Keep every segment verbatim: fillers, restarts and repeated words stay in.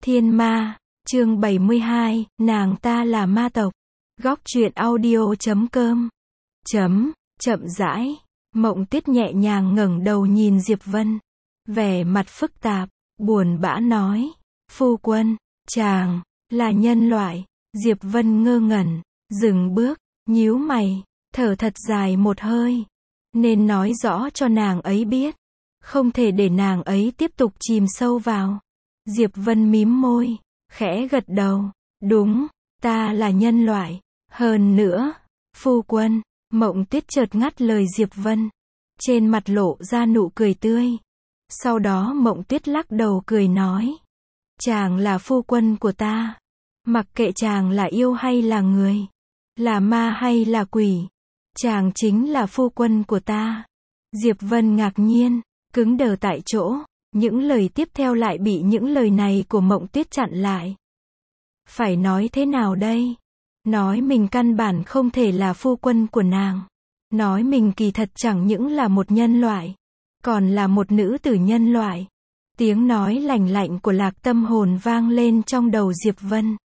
Thiên ma, chương bảy mươi hai, nàng ta là ma tộc. Góc truyện audio chấm com. Chấm, chậm rãi. Mộng Tuyết nhẹ nhàng ngẩng đầu nhìn Diệp Vân. Vẻ mặt phức tạp, buồn bã nói. Phu quân, chàng, là nhân loại. Diệp Vân ngơ ngẩn, dừng bước, nhíu mày, thở thật dài một hơi. Nên nói rõ cho nàng ấy biết. Không thể để nàng ấy tiếp tục chìm sâu vào. Diệp Vân mím môi, khẽ gật đầu. Đúng, ta là nhân loại. Hơn nữa, phu quân. Mộng Tuyết chợt ngắt lời Diệp Vân. Trên mặt lộ ra nụ cười tươi. Sau đó Mộng Tuyết lắc đầu cười nói. Chàng là phu quân của ta. Mặc kệ chàng là yêu hay là người. Là ma hay là quỷ. Chàng chính là phu quân của ta. Diệp Vân ngạc nhiên, cứng đờ tại chỗ. Những lời tiếp theo lại bị những lời này của Mộng Tuyết chặn lại. Phải nói thế nào đây? Nói mình căn bản không thể là phu quân của nàng. Nói mình kỳ thật chẳng những là một nhân loại, còn là một nữ tử nhân loại. Tiếng nói lành lạnh của Lạc Tâm Hồn vang lên trong đầu Diệp Vân.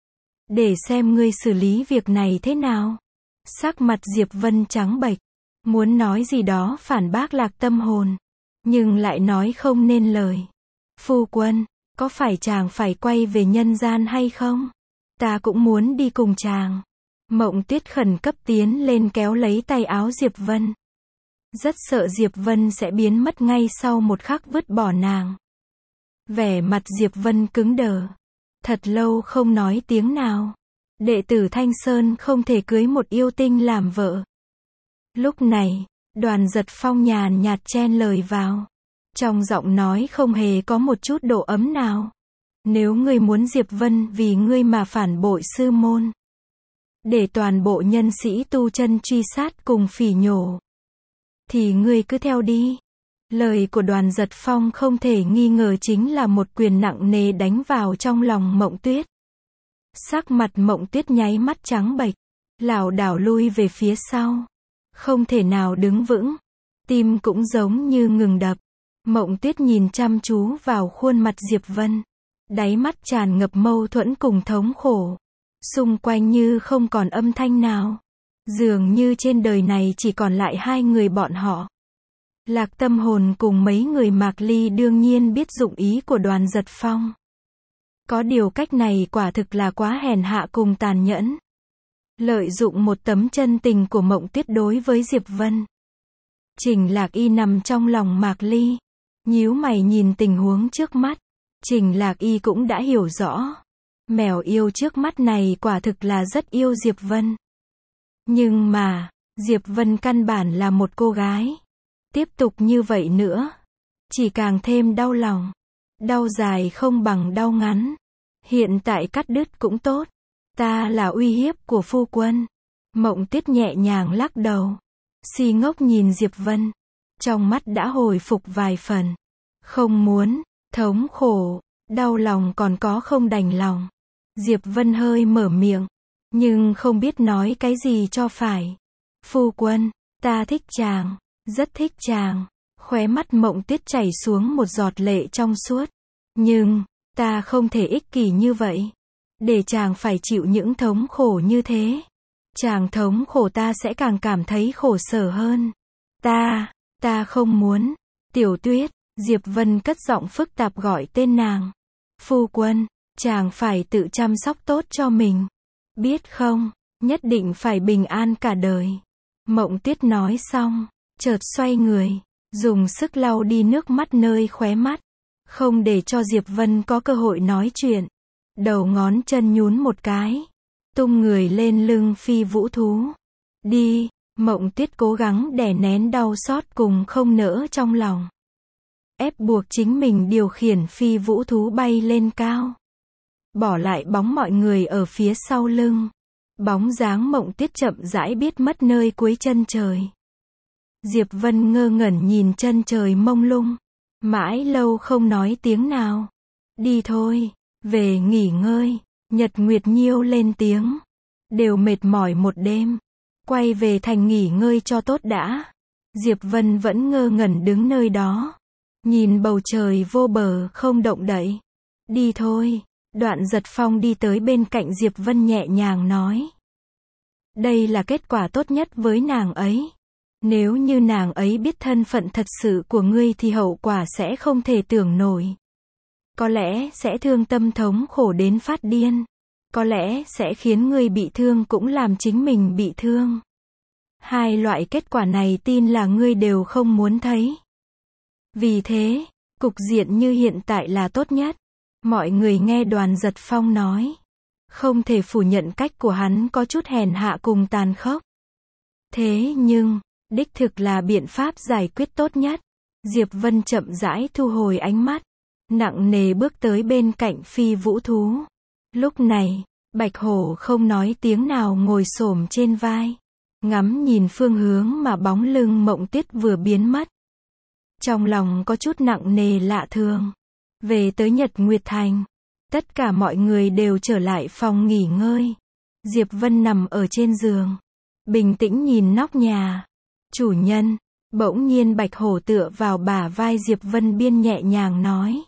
Để xem ngươi xử lý việc này thế nào. Sắc mặt Diệp Vân trắng bệch, muốn nói gì đó phản bác Lạc Tâm Hồn, nhưng lại nói không nên lời. Phu quân, có phải chàng phải quay về nhân gian hay không? Ta cũng muốn đi cùng chàng. Mộng Tuyết khẩn cấp tiến lên kéo lấy tay áo Diệp Vân. Rất sợ Diệp Vân sẽ biến mất ngay sau một khắc vứt bỏ nàng. Vẻ mặt Diệp Vân cứng đờ. Thật lâu không nói tiếng nào. Đệ tử Thanh Sơn không thể cưới một yêu tinh làm vợ. Lúc này, Đoàn Giật Phong nhàn nhạt chen lời vào. Trong giọng nói không hề có một chút độ ấm nào. Nếu ngươi muốn Diệp Vân vì ngươi mà phản bội sư môn, để toàn bộ nhân sĩ tu chân truy sát cùng phỉ nhổ, thì ngươi cứ theo đi. Lời của Đoàn Giật Phong không thể nghi ngờ chính là một quyền nặng nề đánh vào trong lòng Mộng Tuyết. Sắc mặt Mộng Tuyết nháy mắt trắng bệch, lảo đảo lui về phía sau. Không thể nào đứng vững, tim cũng giống như ngừng đập. Mộng Tuyết nhìn chăm chú vào khuôn mặt Diệp Vân. Đáy mắt tràn ngập mâu thuẫn cùng thống khổ. Xung quanh như không còn âm thanh nào. Dường như trên đời này chỉ còn lại hai người bọn họ. Lạc Tâm Hồn cùng mấy người Mạc Ly đương nhiên biết dụng ý của Đoàn Giật Phong. Có điều cách này quả thực là quá hèn hạ cùng tàn nhẫn. Lợi dụng một tấm chân tình của Mộng Tuyết đối với Diệp Vân. Trình Lạc Y nằm trong lòng Mạc Ly, nhíu mày nhìn tình huống trước mắt. Trình Lạc Y cũng đã hiểu rõ. Mèo yêu trước mắt này quả thực là rất yêu Diệp Vân. Nhưng mà, Diệp Vân căn bản là một cô gái. Tiếp tục như vậy nữa, chỉ càng thêm đau lòng. Đau dài không bằng đau ngắn. Hiện tại cắt đứt cũng tốt. Ta là uy hiếp của phu quân. Mộng Tuyết nhẹ nhàng lắc đầu. Si ngốc nhìn Diệp Vân. Trong mắt đã hồi phục vài phần. Không muốn, thống khổ, đau lòng còn có không đành lòng. Diệp Vân hơi mở miệng, nhưng không biết nói cái gì cho phải. Phu quân, ta thích chàng, rất thích chàng. Khóe mắt Mộng Tuyết chảy xuống một giọt lệ trong suốt. Nhưng, ta không thể ích kỷ như vậy. Để chàng phải chịu những thống khổ như thế. Chàng thống khổ ta sẽ càng cảm thấy khổ sở hơn. Ta, ta không muốn. Tiểu Tuyết, Diệp Vân cất giọng phức tạp gọi tên nàng. Phu quân, chàng phải tự chăm sóc tốt cho mình. Biết không, nhất định phải bình an cả đời. Mộng Tuyết nói xong, chợt xoay người, dùng sức lau đi nước mắt nơi khóe mắt. Không để cho Diệp Vân có cơ hội nói chuyện. Đầu ngón chân nhún một cái, tung người lên lưng phi vũ thú. Đi, Mộng Tuyết cố gắng đè nén đau xót cùng không nỡ trong lòng. Ép buộc chính mình điều khiển phi vũ thú bay lên cao. Bỏ lại bóng mọi người ở phía sau lưng. Bóng dáng Mộng Tuyết chậm rãi biết mất nơi cuối chân trời. Diệp Vân ngơ ngẩn nhìn chân trời mông lung. Mãi lâu không nói tiếng nào. Đi thôi, về nghỉ ngơi. Nhật Nguyệt Nhiêu lên tiếng. Đều mệt mỏi một đêm. Quay về thành nghỉ ngơi cho tốt đã. Diệp Vân vẫn ngơ ngẩn đứng nơi đó. Nhìn bầu trời vô bờ không động đậy. Đi thôi. Đoạn Giật Phong đi tới bên cạnh Diệp Vân nhẹ nhàng nói. Đây là kết quả tốt nhất với nàng ấy. Nếu như nàng ấy biết thân phận thật sự của ngươi thì hậu quả sẽ không thể tưởng nổi. Có lẽ sẽ thương tâm thống khổ đến phát điên. Có lẽ sẽ khiến ngươi bị thương cũng làm chính mình bị thương. Hai loại kết quả này tin là ngươi đều không muốn thấy. Vì thế, cục diện như hiện tại là tốt nhất. Mọi người nghe Đoàn Giật Phong nói. Không thể phủ nhận cách của hắn có chút hèn hạ cùng tàn khốc. Thế nhưng, đích thực là biện pháp giải quyết tốt nhất. Diệp Vân chậm rãi thu hồi ánh mắt. Nặng nề bước tới bên cạnh Phi Vũ Thú. Lúc này, Bạch Hổ không nói tiếng nào ngồi xổm trên vai. Ngắm nhìn phương hướng mà bóng lưng Mộng Tuyết vừa biến mất. Trong lòng có chút nặng nề lạ thường. Về tới Nhật Nguyệt Thành. Tất cả mọi người đều trở lại phòng nghỉ ngơi. Diệp Vân nằm ở trên giường. Bình tĩnh nhìn nóc nhà. Chủ nhân. Bỗng nhiên Bạch Hổ tựa vào bả vai Diệp Vân biên nhẹ nhàng nói.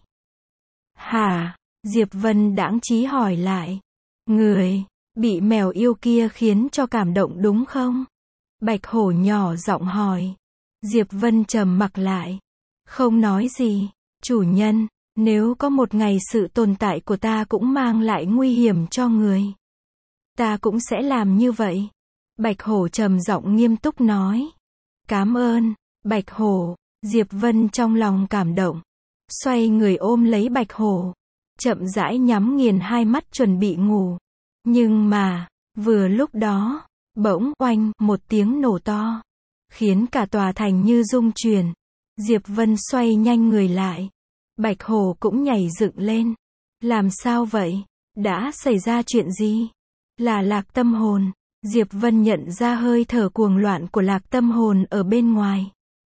Hả? Diệp Vân đãng trí hỏi lại. Người, bị mèo yêu kia khiến cho cảm động đúng không? Bạch Hổ nhỏ giọng hỏi. Diệp Vân trầm mặc lại. Không nói gì. Chủ nhân, nếu có một ngày sự tồn tại của ta cũng mang lại nguy hiểm cho người, ta cũng sẽ làm như vậy. Bạch Hổ trầm giọng nghiêm túc nói. Cảm ơn, Bạch Hổ. Diệp Vân trong lòng cảm động. Xoay người ôm lấy Bạch Hổ. Chậm rãi nhắm nghiền hai mắt chuẩn bị ngủ. Nhưng mà, vừa lúc đó, bỗng oanh một tiếng nổ to. Khiến cả tòa thành như rung chuyển. Diệp Vân xoay nhanh người lại. Bạch Hổ cũng nhảy dựng lên. Làm sao vậy? Đã xảy ra chuyện gì? Là Lạc Tâm Hồn. Diệp Vân nhận ra hơi thở cuồng loạn của Lạc Tâm Hồn ở bên ngoài.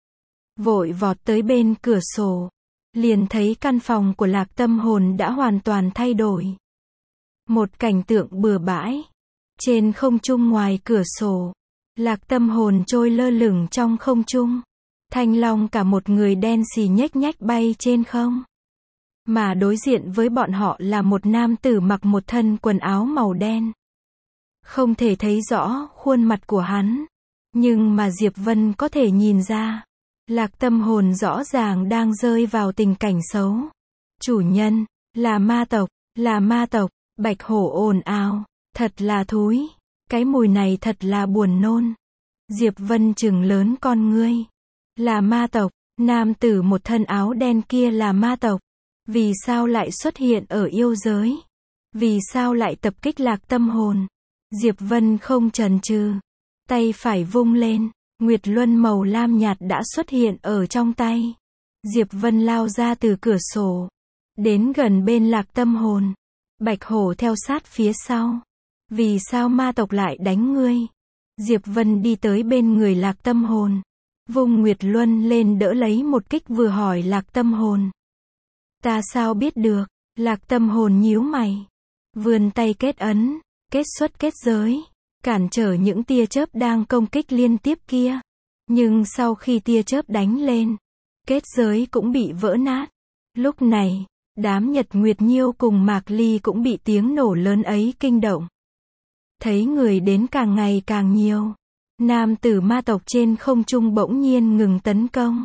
Vội vọt tới bên cửa sổ. Liền thấy căn phòng của Lạc Tâm Hồn đã hoàn toàn thay đổi. Một cảnh tượng bừa bãi. Trên không trung ngoài cửa sổ, Lạc Tâm Hồn trôi lơ lửng trong không trung. Thanh long cả một người đen xì nhếch nhách bay trên không. Mà đối diện với bọn họ là một nam tử mặc một thân quần áo màu đen. Không thể thấy rõ khuôn mặt của hắn. Nhưng mà Diệp Vân có thể nhìn ra. Lạc Tâm Hồn rõ ràng đang rơi vào tình cảnh xấu. Chủ nhân, là ma tộc, là ma tộc. Bạch Hổ ồn ào. Thật là thúi. Cái mùi này thật là buồn nôn. Diệp Vân trừng lớn con ngươi. Là ma tộc. Nam tử một thân áo đen kia là ma tộc. Vì sao lại xuất hiện ở yêu giới? Vì sao lại tập kích Lạc Tâm Hồn? Diệp Vân không chần chừ. Tay phải vung lên. Nguyệt luân màu lam nhạt đã xuất hiện ở trong tay. Diệp Vân lao ra từ cửa sổ. Đến gần bên Lạc Tâm Hồn. Bạch Hổ theo sát phía sau. Vì sao ma tộc lại đánh ngươi? Diệp Vân đi tới bên người Lạc Tâm Hồn. Vung Nguyệt luân lên đỡ lấy một kích vừa hỏi Lạc Tâm Hồn. Ta sao biết được? Lạc Tâm Hồn nhíu mày. Vươn tay kết ấn. Kết xuất kết giới. Cản trở những tia chớp đang công kích liên tiếp kia. Nhưng sau khi tia chớp đánh lên, kết giới cũng bị vỡ nát. Lúc này, đám Nhật Nguyệt Nhiêu cùng Mạc Ly cũng bị tiếng nổ lớn ấy kinh động. Thấy người đến càng ngày càng nhiều. Nam tử ma tộc trên không trung bỗng nhiên ngừng tấn công.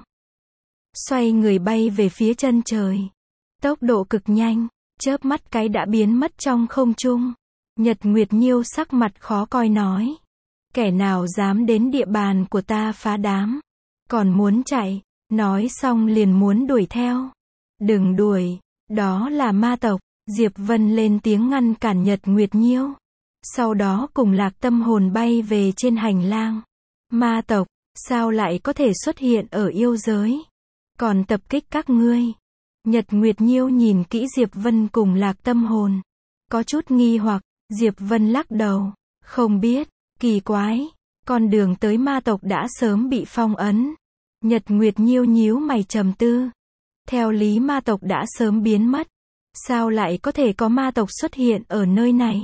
Xoay người bay về phía chân trời. Tốc độ cực nhanh, chớp mắt cái đã biến mất trong không trung. Nhật Nguyệt Nhiêu sắc mặt khó coi nói. Kẻ nào dám đến địa bàn của ta phá đám. Còn muốn chạy. Nói xong liền muốn đuổi theo. Đừng đuổi. Đó là ma tộc. Diệp Vân lên tiếng ngăn cản Nhật Nguyệt Nhiêu. Sau đó cùng Lạc Tâm Hồn bay về trên hành lang. Ma tộc, sao lại có thể xuất hiện ở yêu giới? Còn tập kích các ngươi. Nhật Nguyệt Nhiêu nhìn kỹ Diệp Vân cùng Lạc Tâm Hồn. Có chút nghi hoặc. Diệp Vân lắc đầu. Không biết. Kỳ quái. Con đường tới ma tộc đã sớm bị phong ấn. Nhật Nguyệt Nhiêu nhíu mày trầm tư. Theo lý ma tộc đã sớm biến mất. Sao lại có thể có ma tộc xuất hiện ở nơi này?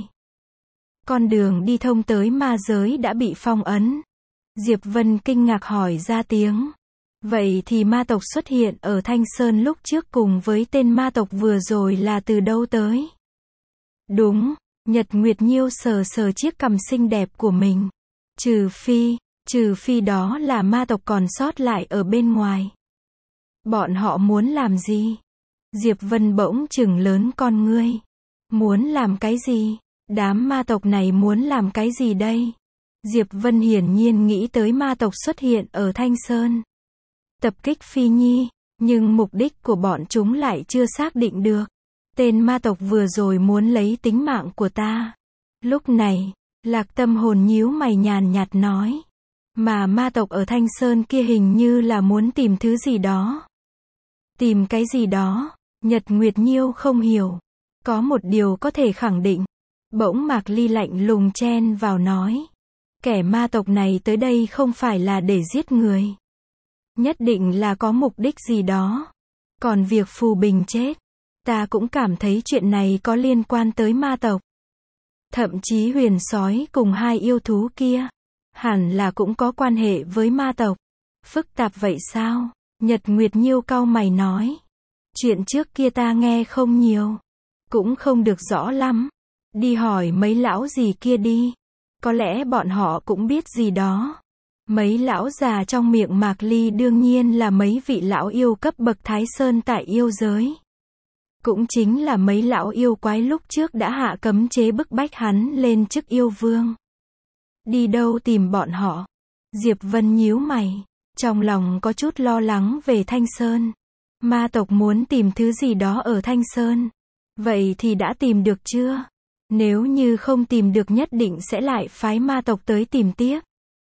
Con đường đi thông tới ma giới đã bị phong ấn. Diệp Vân kinh ngạc hỏi ra tiếng. Vậy thì ma tộc xuất hiện ở Thanh Sơn lúc trước cùng với tên ma tộc vừa rồi là từ đâu tới? Đúng, Nhật Nguyệt Nhiêu sờ sờ chiếc cằm xinh đẹp của mình. Trừ phi, trừ phi đó là ma tộc còn sót lại ở bên ngoài. Bọn họ muốn làm gì? Diệp Vân bỗng chừng lớn con ngươi. Muốn làm cái gì? Đám ma tộc này muốn làm cái gì đây? Diệp Vân hiển nhiên nghĩ tới ma tộc xuất hiện ở Thanh Sơn. Tập kích Phi Nhi, nhưng mục đích của bọn chúng lại chưa xác định được. Tên ma tộc vừa rồi muốn lấy tính mạng của ta. Lúc này, Lạc Tâm Hồn nhíu mày nhàn nhạt nói. Mà ma tộc ở Thanh Sơn kia hình như là muốn tìm thứ gì đó. Tìm cái gì đó? Nhật Nguyệt Nhiêu không hiểu. Có một điều có thể khẳng định. Bỗng Mạc Ly lạnh lùng chen vào nói. Kẻ ma tộc này tới đây không phải là để giết người. Nhất định là có mục đích gì đó. Còn việc Phù Bình chết, ta cũng cảm thấy chuyện này có liên quan tới ma tộc. Thậm chí huyền sói cùng hai yêu thú kia, hẳn là cũng có quan hệ với ma tộc. Phức tạp vậy sao? Nhật Nguyệt Nhiêu cau mày nói. Chuyện trước kia ta nghe không nhiều, cũng không được rõ lắm. Đi hỏi mấy lão gì kia đi. Có lẽ bọn họ cũng biết gì đó. Mấy lão già trong miệng Mạc Ly đương nhiên là mấy vị lão yêu cấp bậc Thái Sơn tại yêu giới. Cũng chính là mấy lão yêu quái lúc trước đã hạ cấm chế bức bách hắn lên chức yêu vương. Đi đâu tìm bọn họ? Diệp Vân nhíu mày, trong lòng có chút lo lắng về Thanh Sơn. Ma tộc muốn tìm thứ gì đó ở Thanh Sơn. Vậy thì đã tìm được chưa? Nếu như không tìm được nhất định sẽ lại phái ma tộc tới tìm tiếp.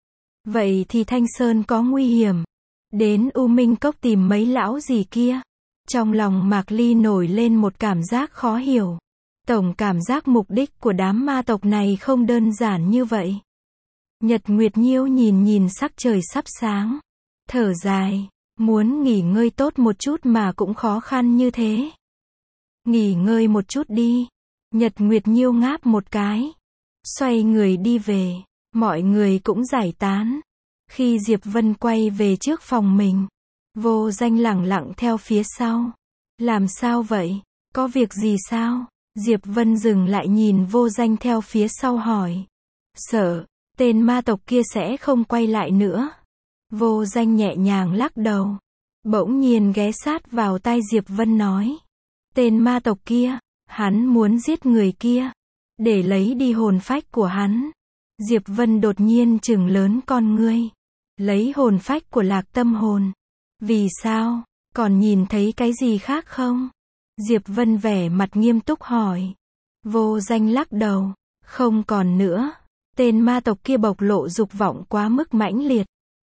Vậy thì Thanh Sơn có nguy hiểm. Đến U Minh Cốc tìm mấy lão gì kia. Trong lòng Mạc Ly nổi lên một cảm giác khó hiểu. Tổng cảm giác mục đích của đám ma tộc này không đơn giản như vậy. Nhật Nguyệt Nhiêu nhìn nhìn sắc trời sắp sáng. Thở dài, muốn nghỉ ngơi tốt một chút mà cũng khó khăn như thế. Nghỉ ngơi một chút đi. Nhật Nguyệt Nhiêu ngáp một cái. Xoay người đi về. Mọi người cũng giải tán. Khi Diệp Vân quay về trước phòng mình, Vô Danh lẳng lặng theo phía sau. Làm sao vậy? Có việc gì sao? Diệp Vân dừng lại nhìn Vô Danh theo phía sau hỏi. Sợ, tên ma tộc kia sẽ không quay lại nữa. Vô Danh nhẹ nhàng lắc đầu. Bỗng nhiên ghé sát vào tai Diệp Vân nói. Tên ma tộc kia, hắn muốn giết người kia, để lấy đi hồn phách của hắn. Diệp Vân đột nhiên trừng lớn con ngươi. Lấy hồn phách của Lạc Tâm Hồn. Vì sao? Còn nhìn thấy cái gì khác không? Diệp Vân vẻ mặt nghiêm túc hỏi. Vô Danh lắc đầu. Không còn nữa. Tên ma tộc kia bộc lộ dục vọng quá mức mãnh liệt.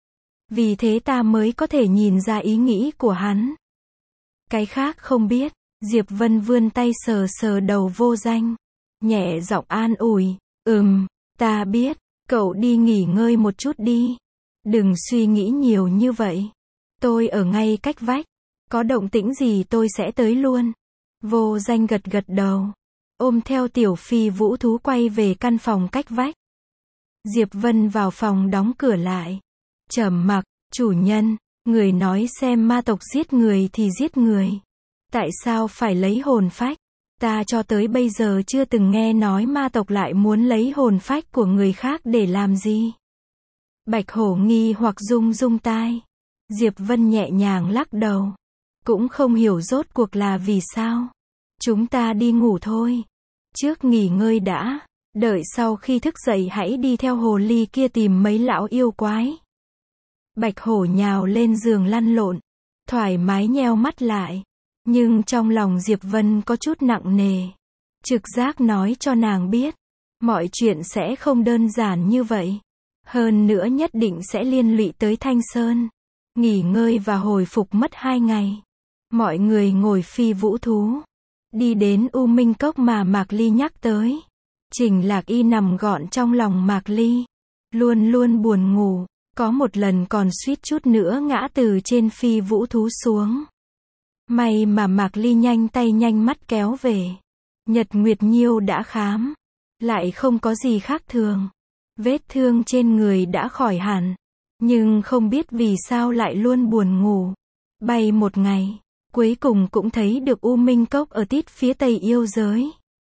Vì thế ta mới có thể nhìn ra ý nghĩ của hắn. Cái khác không biết. Diệp Vân vươn tay sờ sờ đầu Vô Danh. Nhẹ giọng an ủi. Ừm, ta biết. Cậu đi nghỉ ngơi một chút đi. Đừng suy nghĩ nhiều như vậy. Tôi ở ngay cách vách. Có động tĩnh gì tôi sẽ tới luôn. Vô Danh gật gật đầu. Ôm theo Tiểu Phi Vũ Thú quay về căn phòng cách vách. Diệp Vân vào phòng đóng cửa lại. Trầm mặc, chủ nhân, người nói xem ma tộc giết người thì giết người. Tại sao phải lấy hồn phách? Ta cho tới bây giờ chưa từng nghe nói ma tộc lại muốn lấy hồn phách của người khác để làm gì. Bạch Hổ nghi hoặc rung rung tai. Diệp Vân nhẹ nhàng lắc đầu. Cũng không hiểu rốt cuộc là vì sao. Chúng ta đi ngủ thôi. Trước nghỉ ngơi đã. Đợi sau khi thức dậy hãy đi theo hồ ly kia tìm mấy lão yêu quái. Bạch Hổ nhào lên giường lăn lộn. Thoải mái nheo mắt lại. Nhưng trong lòng Diệp Vân có chút nặng nề. Trực giác nói cho nàng biết. Mọi chuyện sẽ không đơn giản như vậy. Hơn nữa nhất định sẽ liên lụy tới Thanh Sơn. Nghỉ ngơi và hồi phục mất hai ngày. Mọi người ngồi phi vũ thú. Đi đến U Minh Cốc mà Mạc Ly nhắc tới. Trình Lạc Y nằm gọn trong lòng Mạc Ly. Luôn luôn buồn ngủ. Có một lần còn suýt chút nữa ngã từ trên phi vũ thú xuống. May mà Mạc Ly nhanh tay nhanh mắt kéo về. Nhật Nguyệt Nhiêu đã khám. Lại không có gì khác thường. Vết thương trên người đã khỏi hẳn. Nhưng không biết vì sao lại luôn buồn ngủ. Bay một ngày. Cuối cùng cũng thấy được U Minh Cốc ở tít phía tây yêu giới.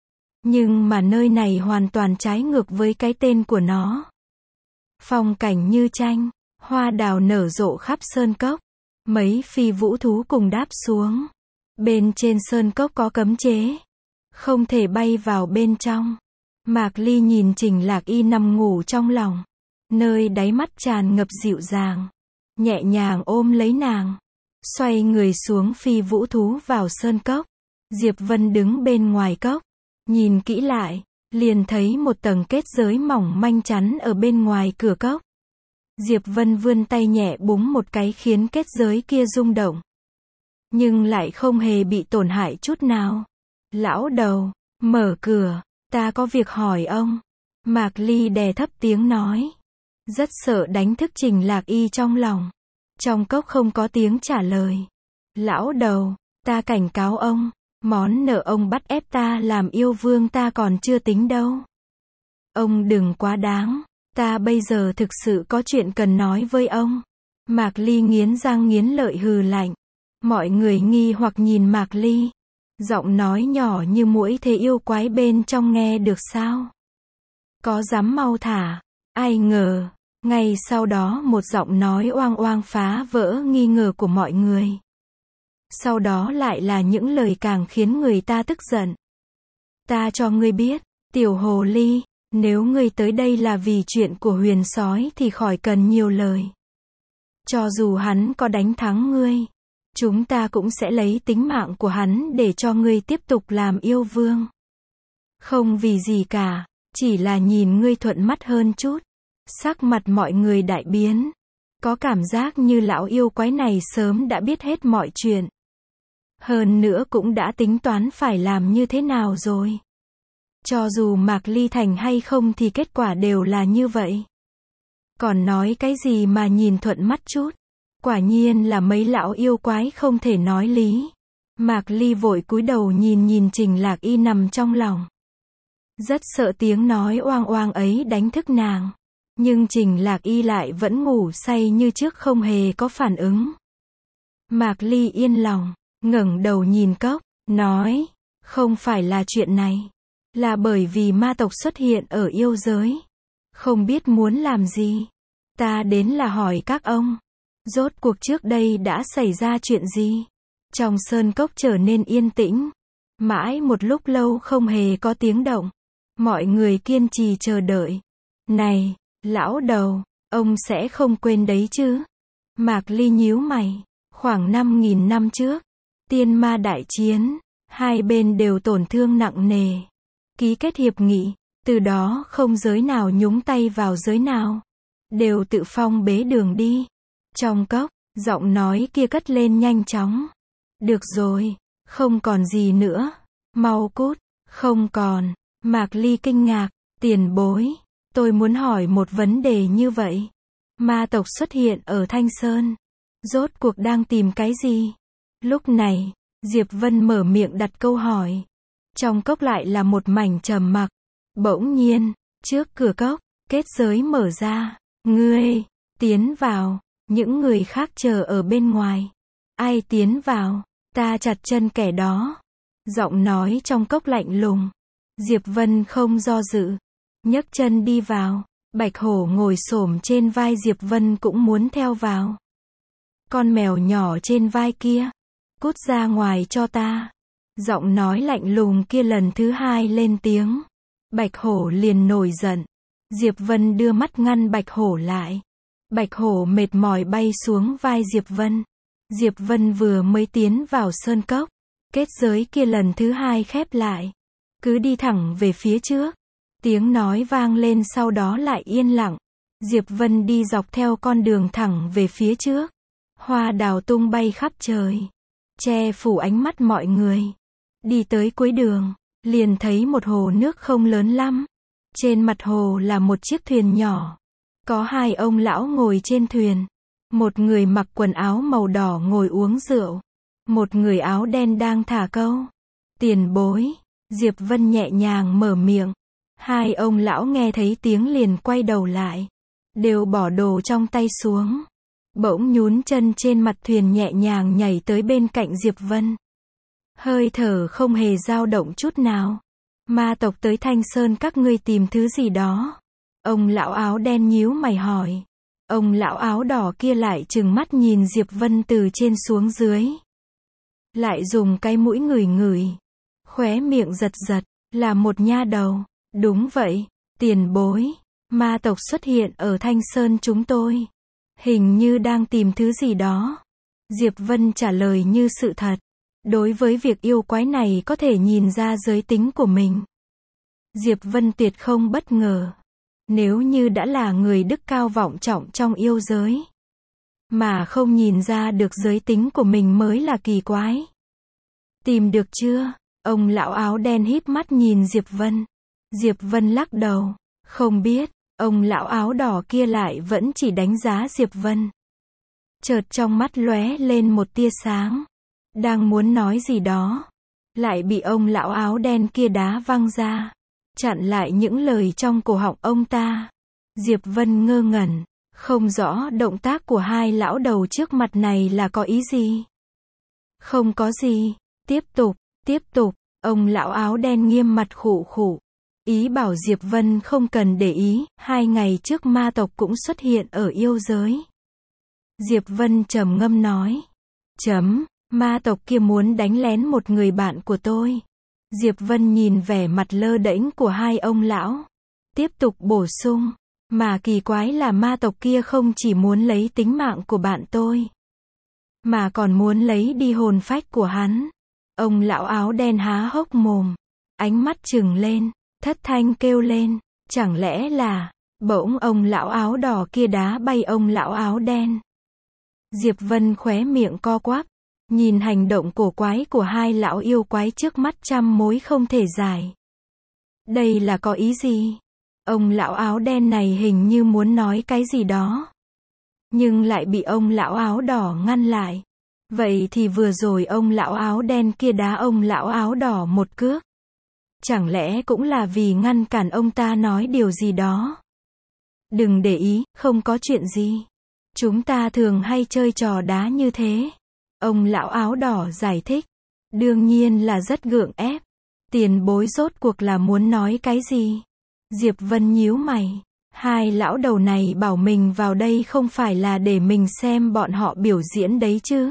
Nhưng mà nơi này hoàn toàn trái ngược với cái tên của nó. Phong cảnh như tranh, hoa đào nở rộ khắp sơn cốc. Mấy phi vũ thú cùng đáp xuống. Bên trên sơn cốc có cấm chế. Không thể bay vào bên trong. Mạc Ly nhìn Trình Lạc Y nằm ngủ trong lòng. Nơi đáy mắt tràn ngập dịu dàng. Nhẹ nhàng ôm lấy nàng. Xoay người xuống phi vũ thú vào sơn cốc. Diệp Vân đứng bên ngoài cốc. Nhìn kỹ lại, liền thấy một tầng kết giới mỏng manh chắn ở bên ngoài cửa cốc. Diệp Vân vươn tay nhẹ búng một cái khiến kết giới kia rung động. Nhưng lại không hề bị tổn hại chút nào. Lão đầu, mở cửa, ta có việc hỏi ông. Mạc Ly đè thấp tiếng nói. Rất sợ đánh thức Trình Lạc Y trong lòng. Trong cốc không có tiếng trả lời. Lão đầu, ta cảnh cáo ông. Món nợ ông bắt ép ta làm yêu vương ta còn chưa tính đâu. Ông đừng quá đáng. Ta bây giờ thực sự có chuyện cần nói với ông. Mạc Ly nghiến răng nghiến lợi hừ lạnh. Mọi người nghi hoặc nhìn Mạc Ly. Giọng nói nhỏ như muỗi thế yêu quái bên trong nghe được sao? Có dám mau thả? Ai ngờ, ngay sau đó một giọng nói oang oang phá vỡ nghi ngờ của mọi người. Sau đó lại là những lời càng khiến người ta tức giận. Ta cho ngươi biết, tiểu hồ ly, nếu ngươi tới đây là vì chuyện của huyền sói thì khỏi cần nhiều lời. Cho dù hắn có đánh thắng ngươi, chúng ta cũng sẽ lấy tính mạng của hắn để cho ngươi tiếp tục làm yêu vương. Không vì gì cả, chỉ là nhìn ngươi thuận mắt hơn chút. Sắc mặt mọi người đại biến. Có cảm giác như lão yêu quái này sớm đã biết hết mọi chuyện. Hơn nữa cũng đã tính toán phải làm như thế nào rồi. Cho dù Mạc Ly thành hay không thì kết quả đều là như vậy. Còn nói cái gì mà nhìn thuận mắt chút. Quả nhiên là mấy lão yêu quái không thể nói lý. Mạc Ly vội cúi đầu nhìn nhìn Trình Lạc Y nằm trong lòng. Rất sợ tiếng nói oang oang ấy đánh thức nàng. Nhưng Trình Lạc Y lại vẫn ngủ say như trước không hề có phản ứng. Mạc Ly yên lòng, ngẩng đầu nhìn cốc, nói, không phải là chuyện này. Là bởi vì ma tộc xuất hiện ở yêu giới. Không biết muốn làm gì. Ta đến là hỏi các ông. Rốt cuộc trước đây đã xảy ra chuyện gì? Trong sơn cốc trở nên yên tĩnh. Mãi một lúc lâu không hề có tiếng động. Mọi người kiên trì chờ đợi. Này, lão đầu, ông sẽ không quên đấy chứ? Mạc Ly nhíu mày. Khoảng năm nghìn năm trước, tiên ma đại chiến, hai bên đều tổn thương nặng nề. Ký kết hiệp nghị, từ đó không giới nào nhúng tay vào giới nào. Đều tự phong bế đường đi. Trong cốc, giọng nói kia cất lên nhanh chóng. Được rồi, không còn gì nữa. Mau cút, không còn. Mạc Ly kinh ngạc, tiền bối. Tôi muốn hỏi một vấn đề như vậy. Ma tộc xuất hiện ở Thanh Sơn. Rốt cuộc đang tìm cái gì? Lúc này, Diệp Vân mở miệng đặt câu hỏi. Trong cốc lại là một mảnh trầm mặc. Bỗng nhiên, trước cửa cốc, kết giới mở ra. Ngươi, tiến vào. Những người khác chờ ở bên ngoài. Ai tiến vào? Ta chặt chân kẻ đó. Giọng nói trong cốc lạnh lùng. Diệp Vân không do dự. Nhấc chân đi vào. Bạch hổ ngồi xổm trên vai Diệp Vân cũng muốn theo vào. Con mèo nhỏ trên vai kia. Cút ra ngoài cho ta. Giọng nói lạnh lùng kia lần thứ hai lên tiếng. Bạch hổ liền nổi giận. Diệp Vân đưa mắt ngăn bạch hổ lại. Bạch hổ mệt mỏi bay xuống vai Diệp Vân. Diệp Vân vừa mới tiến vào sơn cốc. Kết giới kia lần thứ hai khép lại. Cứ đi thẳng về phía trước. Tiếng nói vang lên sau đó lại yên lặng. Diệp Vân đi dọc theo con đường thẳng về phía trước. Hoa đào tung bay khắp trời. Che phủ ánh mắt mọi người. Đi tới cuối đường. Liền thấy một hồ nước không lớn lắm. Trên mặt hồ là một chiếc thuyền nhỏ. Có hai ông lão ngồi trên thuyền. Một người mặc quần áo màu đỏ ngồi uống rượu. Một người áo đen đang thả câu. Tiền bối. Diệp Vân nhẹ nhàng mở miệng. Hai ông lão nghe thấy tiếng liền quay đầu lại. Đều bỏ đồ trong tay xuống. Bỗng nhún chân trên mặt thuyền nhẹ nhàng nhảy tới bên cạnh Diệp Vân. Hơi thở không hề dao động chút nào. Ma tộc tới Thanh Sơn các ngươi tìm thứ gì đó. Ông lão áo đen nhíu mày hỏi. Ông lão áo đỏ kia lại trừng mắt nhìn Diệp Vân từ trên xuống dưới. Lại dùng cái mũi ngửi ngửi. Khóe miệng giật giật, là một nha đầu. Đúng vậy, tiền bối. Ma tộc xuất hiện ở Thanh Sơn chúng tôi. Hình như đang tìm thứ gì đó. Diệp Vân trả lời như sự thật. Đối với việc yêu quái này có thể nhìn ra giới tính của mình. Diệp Vân tuyệt không bất ngờ. Nếu như đã là người đức cao vọng trọng trong yêu giới, mà không nhìn ra được giới tính của mình mới là kỳ quái. Tìm được chưa? Ông lão áo đen híp mắt nhìn Diệp Vân. Diệp Vân lắc đầu. Không biết. Ông lão áo đỏ kia lại vẫn chỉ đánh giá Diệp Vân. Chợt trong mắt lóe lên một tia sáng. Đang muốn nói gì đó. Lại bị ông lão áo đen kia đá văng ra. Chặn lại những lời trong cổ họng ông ta. Diệp Vân ngơ ngẩn. Không rõ động tác của hai lão đầu trước mặt này là có ý gì. Không có gì. Tiếp tục, tiếp tục. Ông lão áo đen nghiêm mặt khụ khụ. Ý bảo Diệp Vân không cần để ý. Hai ngày trước ma tộc cũng xuất hiện ở yêu giới. Diệp Vân trầm ngâm nói. Chấm. Ma tộc kia muốn đánh lén một người bạn của tôi. Diệp Vân nhìn vẻ mặt lơ đễnh của hai ông lão. Tiếp tục bổ sung. Mà kỳ quái là ma tộc kia không chỉ muốn lấy tính mạng của bạn tôi, mà còn muốn lấy đi hồn phách của hắn. Ông lão áo đen há hốc mồm. Ánh mắt trừng lên. Thất thanh kêu lên. Chẳng lẽ là... Bỗng ông lão áo đỏ kia đá bay ông lão áo đen. Diệp Vân khóe miệng co quắp. Nhìn hành động cổ quái của hai lão yêu quái trước mắt trăm mối không thể giải. Đây là có ý gì? Ông lão áo đen này hình như muốn nói cái gì đó. Nhưng lại bị ông lão áo đỏ ngăn lại. Vậy thì vừa rồi ông lão áo đen kia đá ông lão áo đỏ một cước. Chẳng lẽ cũng là vì ngăn cản ông ta nói điều gì đó? Đừng để ý, không có chuyện gì. Chúng ta thường hay chơi trò đá như thế. Ông lão áo đỏ giải thích. Đương nhiên là rất gượng ép. Tiền bối rốt cuộc là muốn nói cái gì? Diệp Vân nhíu mày. Hai lão đầu này bảo mình vào đây không phải là để mình xem bọn họ biểu diễn đấy chứ?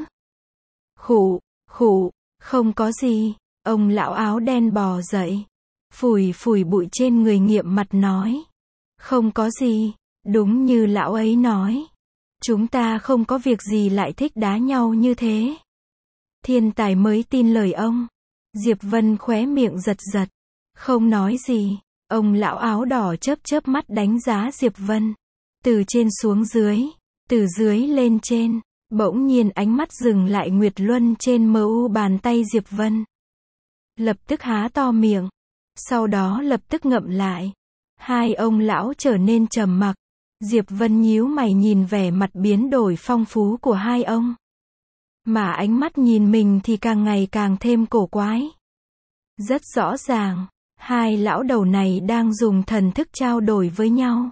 Khụ, khụ, không có gì. Ông lão áo đen bò dậy. Phủi phủi bụi trên người nghiệm mặt nói. Không có gì. Đúng như lão ấy nói. Chúng ta không có việc gì lại thích đá nhau như thế. Thiên tài mới tin lời ông. Diệp Vân khóe miệng giật giật. Không nói gì. Ông lão áo đỏ chớp chớp mắt đánh giá Diệp Vân. Từ trên xuống dưới. Từ dưới lên trên. Bỗng nhiên ánh mắt dừng lại Nguyệt Luân trên mờ u bàn tay Diệp Vân. Lập tức há to miệng. Sau đó lập tức ngậm lại. Hai ông lão trở nên trầm mặc. Diệp Vân nhíu mày nhìn vẻ mặt biến đổi phong phú của hai ông. Mà ánh mắt nhìn mình thì càng ngày càng thêm cổ quái. Rất rõ ràng, hai lão đầu này đang dùng thần thức trao đổi với nhau.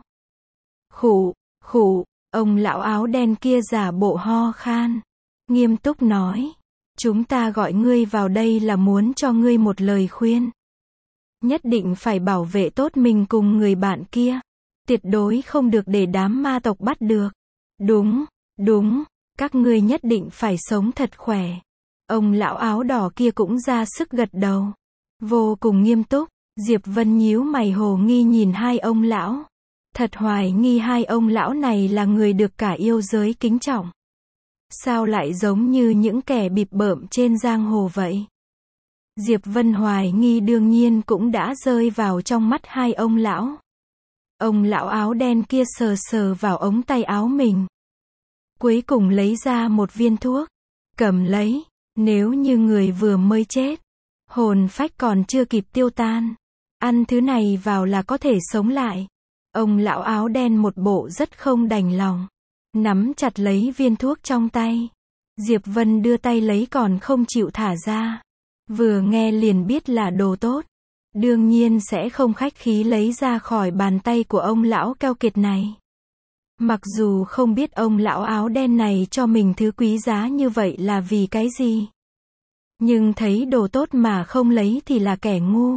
Khụ, khụ, ông lão áo đen kia giả bộ ho khan. Nghiêm túc nói. Chúng ta gọi ngươi vào đây là muốn cho ngươi một lời khuyên. Nhất định phải bảo vệ tốt mình cùng người bạn kia. Tuyệt đối không được để đám ma tộc bắt được. Đúng, đúng, các ngươi nhất định phải sống thật khỏe. Ông lão áo đỏ kia cũng ra sức gật đầu. Vô cùng nghiêm túc. Diệp Vân nhíu mày hồ nghi nhìn hai ông lão. Thật hoài nghi hai ông lão này là người được cả yêu giới kính trọng. Sao lại giống như những kẻ bịp bợm trên giang hồ vậy? Diệp Vân hoài nghi đương nhiên cũng đã rơi vào trong mắt hai ông lão. Ông lão áo đen kia sờ sờ vào ống tay áo mình. Cuối cùng lấy ra một viên thuốc. Cầm lấy. Nếu như người vừa mới chết, hồn phách còn chưa kịp tiêu tan, ăn thứ này vào là có thể sống lại. Ông lão áo đen một bộ rất không đành lòng. Nắm chặt lấy viên thuốc trong tay. Diệp Vân đưa tay lấy còn không chịu thả ra. Vừa nghe liền biết là đồ tốt. Đương nhiên sẽ không khách khí lấy ra khỏi bàn tay của ông lão keo kiệt này. Mặc dù không biết ông lão áo đen này cho mình thứ quý giá như vậy là vì cái gì. Nhưng thấy đồ tốt mà không lấy thì là kẻ ngu.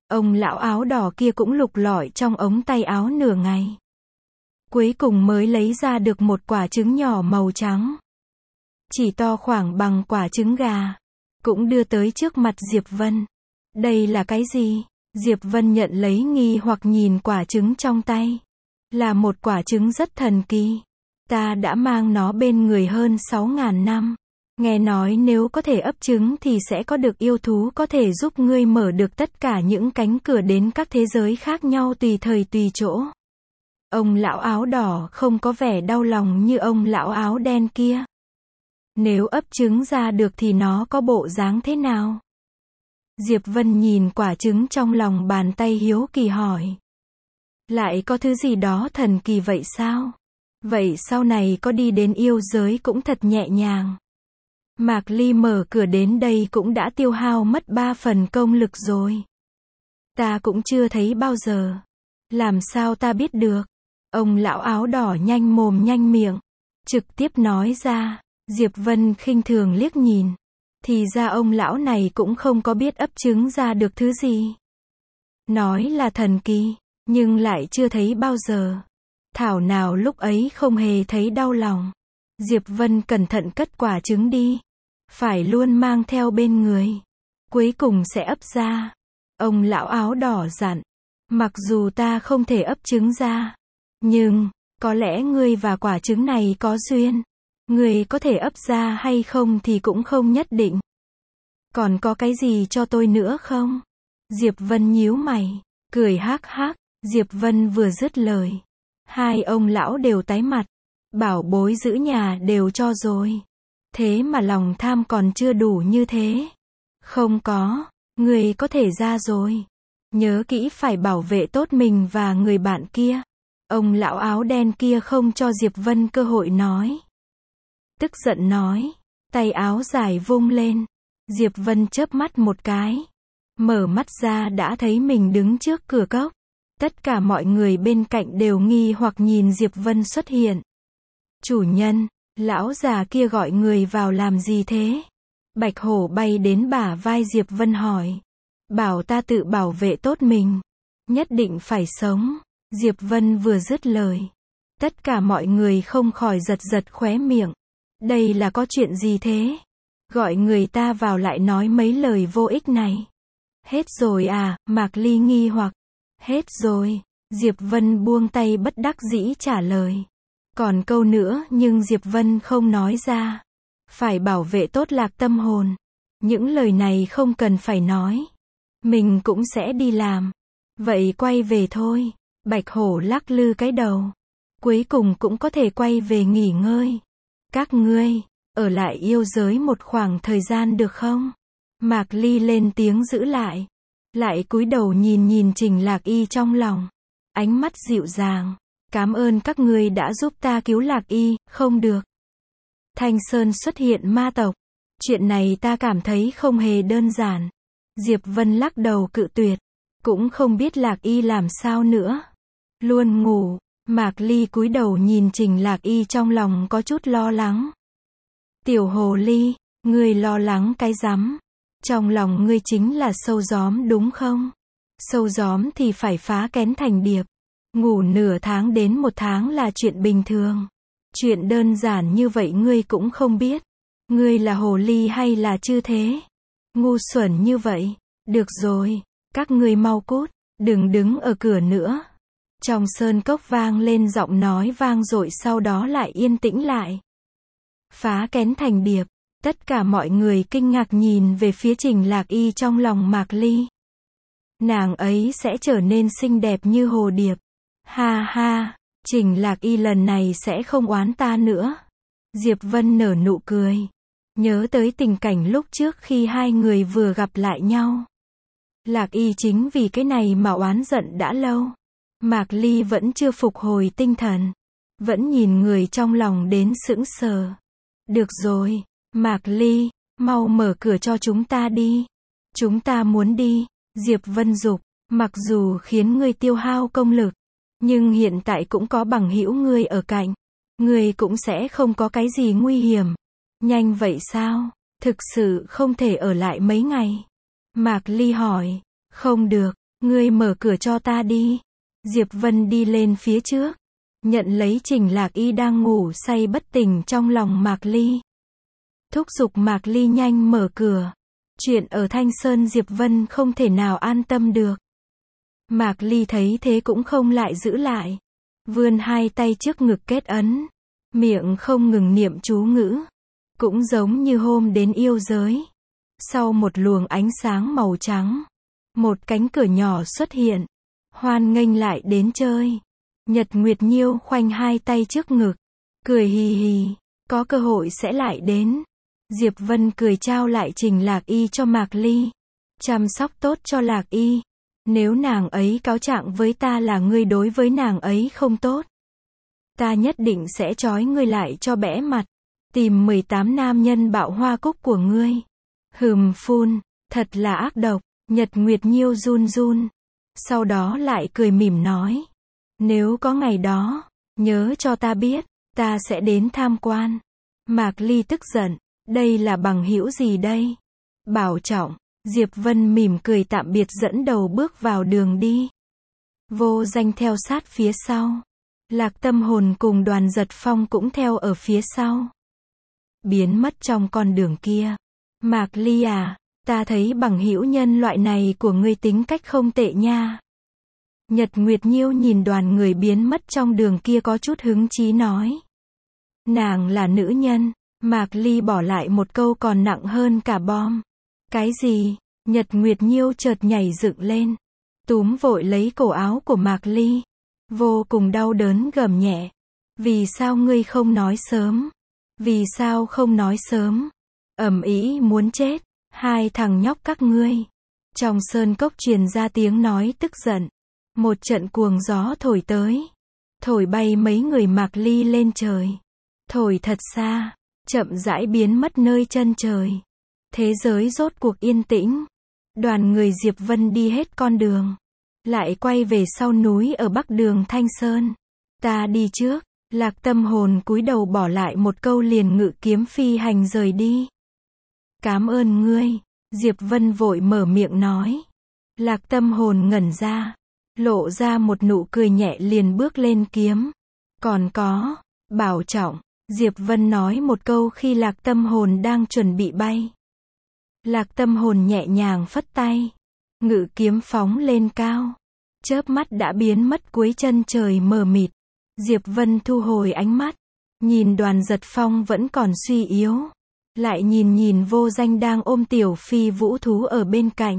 Ông lão áo đỏ kia cũng lục lọi trong ống tay áo nửa ngày. Cuối cùng mới lấy ra được một quả trứng nhỏ màu trắng. Chỉ to khoảng bằng quả trứng gà. Cũng đưa tới trước mặt Diệp Vân. Đây là cái gì? Diệp Vân nhận lấy nghi hoặc nhìn quả trứng trong tay. Là một quả trứng rất thần kỳ. Ta đã mang nó bên người hơn sáu ngàn năm. Nghe nói nếu có thể ấp trứng thì sẽ có được yêu thú có thể giúp ngươi mở được tất cả những cánh cửa đến các thế giới khác nhau tùy thời tùy chỗ. Ông lão áo đỏ không có vẻ đau lòng như ông lão áo đen kia. Nếu ấp trứng ra được thì nó có bộ dáng thế nào? Diệp Vân nhìn quả trứng trong lòng bàn tay hiếu kỳ hỏi. Lại có thứ gì đó thần kỳ vậy sao? Vậy sau này có đi đến yêu giới cũng thật nhẹ nhàng. Mạc Ly mở cửa đến đây cũng đã tiêu hao mất ba phần công lực rồi. Ta cũng chưa thấy bao giờ. Làm sao ta biết được? Ông lão áo đỏ nhanh mồm nhanh miệng. Trực tiếp nói ra. Diệp Vân khinh thường liếc nhìn. Thì ra ông lão này cũng không có biết ấp trứng ra được thứ gì. Nói là thần kỳ, nhưng lại chưa thấy bao giờ. Thảo nào lúc ấy không hề thấy đau lòng. Diệp Vân cẩn thận cất quả trứng đi. Phải luôn mang theo bên người. Cuối cùng sẽ ấp ra. Ông lão áo đỏ dặn. Mặc dù ta không thể ấp trứng ra. Nhưng, có lẽ ngươi và quả trứng này có duyên. Ngươi có thể ấp ra hay không thì cũng không nhất định. Còn có cái gì cho tôi nữa không? Diệp Vân nhíu mày. Cười hắc hắc. Diệp Vân vừa dứt lời. Hai ông lão đều tái mặt. Bảo bối giữ nhà đều cho rồi. Thế mà lòng tham còn chưa đủ như thế. Không có. Người có thể ra rồi. Nhớ kỹ phải bảo vệ tốt mình và người bạn kia. Ông lão áo đen kia không cho Diệp Vân cơ hội nói. Tức giận nói. Tay áo dài vung lên. Diệp Vân chớp mắt một cái. Mở mắt ra đã thấy mình đứng trước cửa cốc. Tất cả mọi người bên cạnh đều nghi hoặc nhìn Diệp Vân xuất hiện. Chủ nhân, lão già kia gọi người vào làm gì thế? Bạch hổ bay đến bả vai Diệp Vân hỏi. Bảo ta tự bảo vệ tốt mình. Nhất định phải sống. Diệp Vân vừa dứt lời. Tất cả mọi người không khỏi giật giật khóe miệng. Đây là có chuyện gì thế? Gọi người ta vào lại nói mấy lời vô ích này. Hết rồi à? Mạc Ly nghi hoặc. Hết rồi. Diệp Vân buông tay bất đắc dĩ trả lời. Còn câu nữa nhưng Diệp Vân không nói ra. Phải bảo vệ tốt Lạc Tâm Hồn. Những lời này không cần phải nói. Mình cũng sẽ đi làm. Vậy quay về thôi. Bạch hổ lắc lư cái đầu. Cuối cùng cũng có thể quay về nghỉ ngơi. Các ngươi, ở lại yêu giới một khoảng thời gian được không? Mạc Ly lên tiếng giữ lại. Lại cúi đầu nhìn nhìn Trình Lạc Y trong lòng. Ánh mắt dịu dàng. Cảm ơn các ngươi đã giúp ta cứu Lạc Y, không được. Thanh Sơn xuất hiện ma tộc. Chuyện này ta cảm thấy không hề đơn giản. Diệp Vân lắc đầu cự tuyệt. Cũng không biết Lạc Y làm sao nữa. Luôn ngủ. Mạc Ly cúi đầu nhìn Trình Lạc Y trong lòng có chút lo lắng. Tiểu hồ ly, ngươi lo lắng cái rắm. Trong lòng ngươi chính là sâu gióm đúng không? Sâu gióm thì phải phá kén thành điệp. Ngủ nửa tháng đến một tháng là chuyện bình thường. Chuyện đơn giản như vậy ngươi cũng không biết. Ngươi là hồ ly hay là chư thế? Ngu xuẩn như vậy. Được rồi, các ngươi mau cút, đừng đứng ở cửa nữa. Trong sơn cốc vang lên giọng nói vang dội sau đó lại yên tĩnh lại. Phá kén thành điệp. Tất cả mọi người kinh ngạc nhìn về phía Trình Lạc Y trong lòng Mạc Ly. Nàng ấy sẽ trở nên xinh đẹp như hồ điệp. Ha ha, Trình Lạc Y lần này sẽ không oán ta nữa. Diệp Vân nở nụ cười. Nhớ tới tình cảnh lúc trước khi hai người vừa gặp lại nhau. Lạc Y chính vì cái này mà oán giận đã lâu. Mạc Ly vẫn chưa phục hồi tinh thần. Vẫn nhìn người trong lòng đến sững sờ. Được rồi, Mạc Ly, mau mở cửa cho chúng ta đi. Chúng ta muốn đi. Diệp Vân dục. Mặc dù khiến ngươi tiêu hao công lực. Nhưng hiện tại cũng có bằng hữu ngươi ở cạnh. Ngươi cũng sẽ không có cái gì nguy hiểm. Nhanh vậy sao? Thực sự không thể ở lại mấy ngày. Mạc Ly hỏi. Không được. Ngươi mở cửa cho ta đi. Diệp Vân đi lên phía trước, nhận lấy Trình Lạc Y đang ngủ say bất tỉnh trong lòng Mạc Ly. Thúc giục Mạc Ly nhanh mở cửa. Chuyện ở Thanh Sơn Diệp Vân không thể nào an tâm được. Mạc Ly thấy thế cũng không lại giữ lại. Vươn hai tay trước ngực kết ấn. Miệng không ngừng niệm chú ngữ. Cũng giống như hôm đến yêu giới. Sau một luồng ánh sáng màu trắng, một cánh cửa nhỏ xuất hiện. Hoan nghênh lại đến chơi. Nhật Nguyệt Nhiêu khoanh hai tay trước ngực. Cười hì hì. Có cơ hội sẽ lại đến. Diệp Vân cười trao lại Trình Lạc Y cho Mạc Ly. Chăm sóc tốt cho Lạc Y. Nếu nàng ấy cáo trạng với ta là ngươi đối với nàng ấy không tốt, ta nhất định sẽ trói ngươi lại cho bẽ mặt. Tìm mười tám nam nhân bạo hoa cúc của ngươi. Hừm phun, thật là ác độc. Nhật Nguyệt Nhiêu run run. Sau đó lại cười mỉm nói. Nếu có ngày đó, nhớ cho ta biết, ta sẽ đến tham quan. Mạc Ly tức giận. Đây là bằng hữu gì đây? Bảo trọng. Diệp Vân mỉm cười tạm biệt dẫn đầu bước vào đường đi. Vô Danh theo sát phía sau. Lạc Tâm Hồn cùng Đoàn Giật Phong cũng theo ở phía sau. Biến mất trong con đường kia. Mạc Ly à, ta thấy bằng hữu nhân loại này của ngươi tính cách không tệ nha. Nhật Nguyệt Nhiêu nhìn đoàn người biến mất trong đường kia có chút hứng chí nói. Nàng là nữ nhân. Mạc Ly bỏ lại một câu còn nặng hơn cả bom. Cái gì? Nhật Nguyệt Nhiêu chợt nhảy dựng lên. Túm vội lấy cổ áo của Mạc Ly. Vô cùng đau đớn gầm nhẹ. Vì sao ngươi không nói sớm? Vì sao không nói sớm? Ầm ĩ muốn chết. Hai thằng nhóc các ngươi. Trong sơn cốc truyền ra tiếng nói tức giận. Một trận cuồng gió thổi tới. Thổi bay mấy người Mạc Ly lên trời. Thổi thật xa. Chậm rãi biến mất nơi chân trời. Thế giới rốt cuộc yên tĩnh. Đoàn người Diệp Vân đi hết con đường. Lại quay về sau núi ở bắc đường Thanh Sơn. Ta đi trước. Lạc Tâm Hồn cúi đầu bỏ lại một câu liền ngự kiếm phi hành rời đi. Cám ơn ngươi. Diệp Vân vội mở miệng nói. Lạc Tâm Hồn ngẩn ra. Lộ ra một nụ cười nhẹ liền bước lên kiếm. Còn có. Bảo trọng. Diệp Vân nói một câu khi Lạc Tâm Hồn đang chuẩn bị bay. Lạc Tâm Hồn nhẹ nhàng phất tay. Ngự kiếm phóng lên cao. Chớp mắt đã biến mất cuối chân trời mờ mịt. Diệp Vân thu hồi ánh mắt. Nhìn Đoàn Giật Phong vẫn còn suy yếu. Lại nhìn nhìn Vô Danh đang ôm tiểu phi vũ thú ở bên cạnh.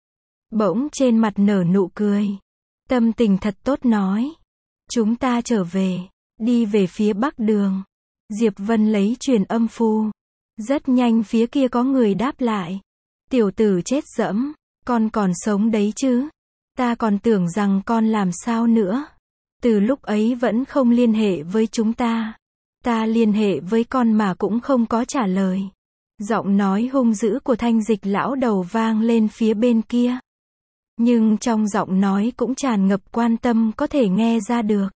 Bỗng trên mặt nở nụ cười. Tâm tình thật tốt nói. Chúng ta trở về. Đi về phía bắc đường. Diệp Vân lấy truyền âm phù. Rất nhanh phía kia có người đáp lại. Tiểu tử chết dẫm. Con còn sống đấy chứ. Ta còn tưởng rằng con làm sao nữa. Từ lúc ấy vẫn không liên hệ với chúng ta. Ta liên hệ với con mà cũng không có trả lời. Giọng nói hung dữ của Thanh Dịch lão đầu vang lên phía bên kia. Nhưng trong giọng nói cũng tràn ngập quan tâm có thể nghe ra được.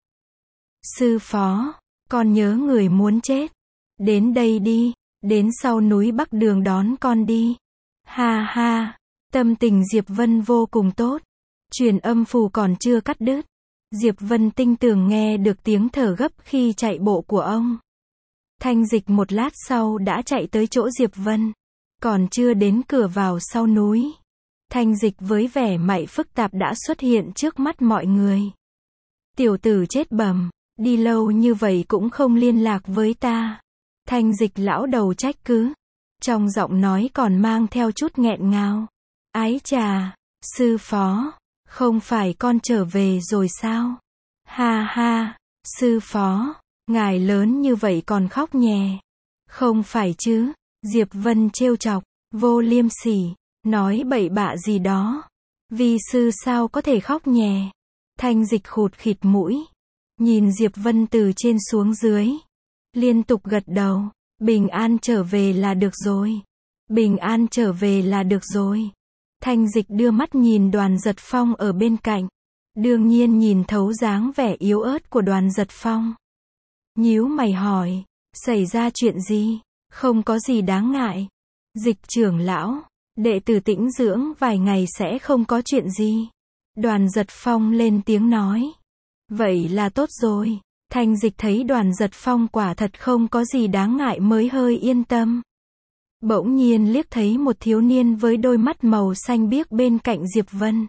Sư phó, con nhớ người muốn chết. Đến đây đi, đến sau núi Bắc Đường đón con đi. Ha ha, tâm tình Diệp Vân vô cùng tốt. Truyền âm phù còn chưa cắt đứt. Diệp Vân tinh tường nghe được tiếng thở gấp khi chạy bộ của ông. Thanh Dịch một lát sau đã chạy tới chỗ Diệp Vân. Còn chưa đến cửa vào sau núi. Thanh Dịch với vẻ mày phức tạp đã xuất hiện trước mắt mọi người. Tiểu tử chết bầm, đi lâu như vậy cũng không liên lạc với ta. Thanh Dịch lão đầu trách cứ. Trong giọng nói còn mang theo chút nghẹn ngào. Ái chà, sư phó, không phải con trở về rồi sao? Ha ha, sư phó, ngài lớn như vậy còn khóc nhè. Không phải chứ, Diệp Vân trêu chọc, vô liêm sỉ, nói bậy bạ gì đó. Vi sư sao có thể khóc nhè? Thanh Dịch khụt khịt mũi, nhìn Diệp Vân từ trên xuống dưới, liên tục gật đầu, bình an trở về là được rồi. Bình an trở về là được rồi. Thanh Dịch đưa mắt nhìn Đoàn Giật Phong ở bên cạnh. Đương nhiên nhìn thấu dáng vẻ yếu ớt của Đoàn Giật Phong. Nhíu mày hỏi, xảy ra chuyện gì? Không có gì đáng ngại. Dịch trưởng lão, đệ tử tĩnh dưỡng vài ngày sẽ không có chuyện gì. Đoàn Giật Phong lên tiếng nói. Vậy là tốt rồi. Thanh Dịch thấy Đoàn Giật Phong quả thật không có gì đáng ngại mới hơi yên tâm. Bỗng nhiên liếc thấy một thiếu niên với đôi mắt màu xanh biếc bên cạnh Diệp Vân.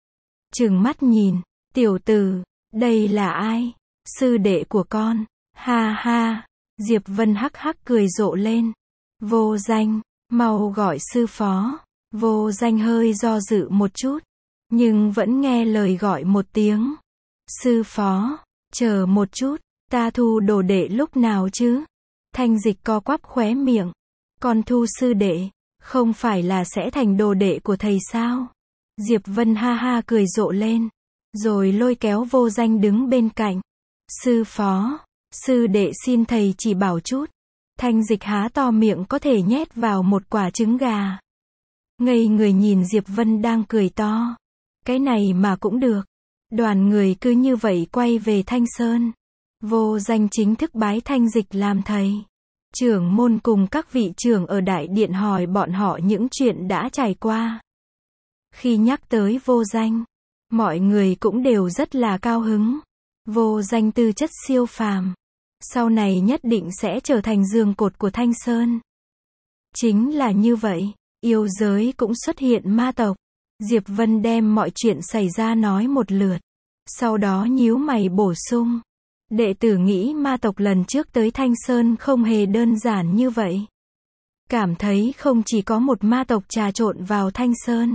Trừng mắt nhìn, tiểu tử, đây là ai? Sư đệ của con. Ha ha, Diệp Vân hắc hắc cười rộ lên. Vô Danh, mau gọi sư phó. Vô Danh hơi do dự một chút, nhưng vẫn nghe lời gọi một tiếng. Sư phó, chờ một chút, ta thu đồ đệ lúc nào chứ? Thanh Dịch co quắp khóe miệng. Con thu sư đệ, không phải là sẽ thành đồ đệ của thầy sao? Diệp Vân ha ha cười rộ lên, rồi lôi kéo Vô Danh đứng bên cạnh. Sư phó, sư đệ xin thầy chỉ bảo chút. Thanh Dịch há to miệng có thể nhét vào một quả trứng gà. Ngây người nhìn Diệp Vân đang cười to. Cái này mà cũng được. Đoàn người cứ như vậy quay về Thanh Sơn. Vô Danh chính thức bái Thanh Dịch làm thầy. Trưởng môn cùng các vị trưởng ở đại điện hỏi bọn họ những chuyện đã trải qua. Khi nhắc tới Vô Danh, mọi người cũng đều rất là cao hứng. Vô Danh tư chất siêu phàm, sau này nhất định sẽ trở thành giường cột của Thanh Sơn. Chính là như vậy, yêu giới cũng xuất hiện ma tộc. Diệp Vân đem mọi chuyện xảy ra nói một lượt, sau đó nhíu mày bổ sung. Đệ tử nghĩ ma tộc lần trước tới Thanh Sơn không hề đơn giản như vậy. Cảm thấy không chỉ có một ma tộc trà trộn vào Thanh Sơn.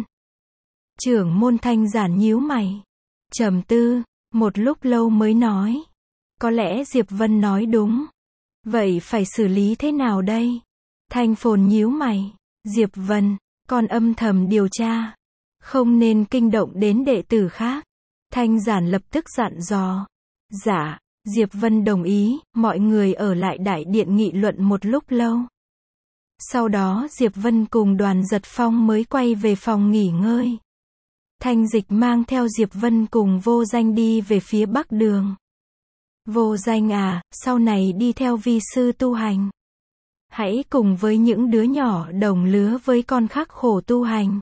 Trưởng môn Thanh giản nhíu mày, trầm tư, một lúc lâu mới nói. Có lẽ Diệp Vân nói đúng. Vậy phải xử lý thế nào đây? Thanh Phồn nhíu mày. Diệp Vân, con âm thầm điều tra. Không nên kinh động đến đệ tử khác. Thanh giản lập tức dặn dò. Dạ, Diệp Vân đồng ý, mọi người ở lại đại điện nghị luận một lúc lâu. Sau đó Diệp Vân cùng Đoàn Giật Phong mới quay về phòng nghỉ ngơi. Thanh Dịch mang theo Diệp Vân cùng Vô Danh đi về phía bắc đường. Vô Danh à, sau này đi theo vi sư tu hành. Hãy cùng với những đứa nhỏ đồng lứa với con khắc khổ tu hành.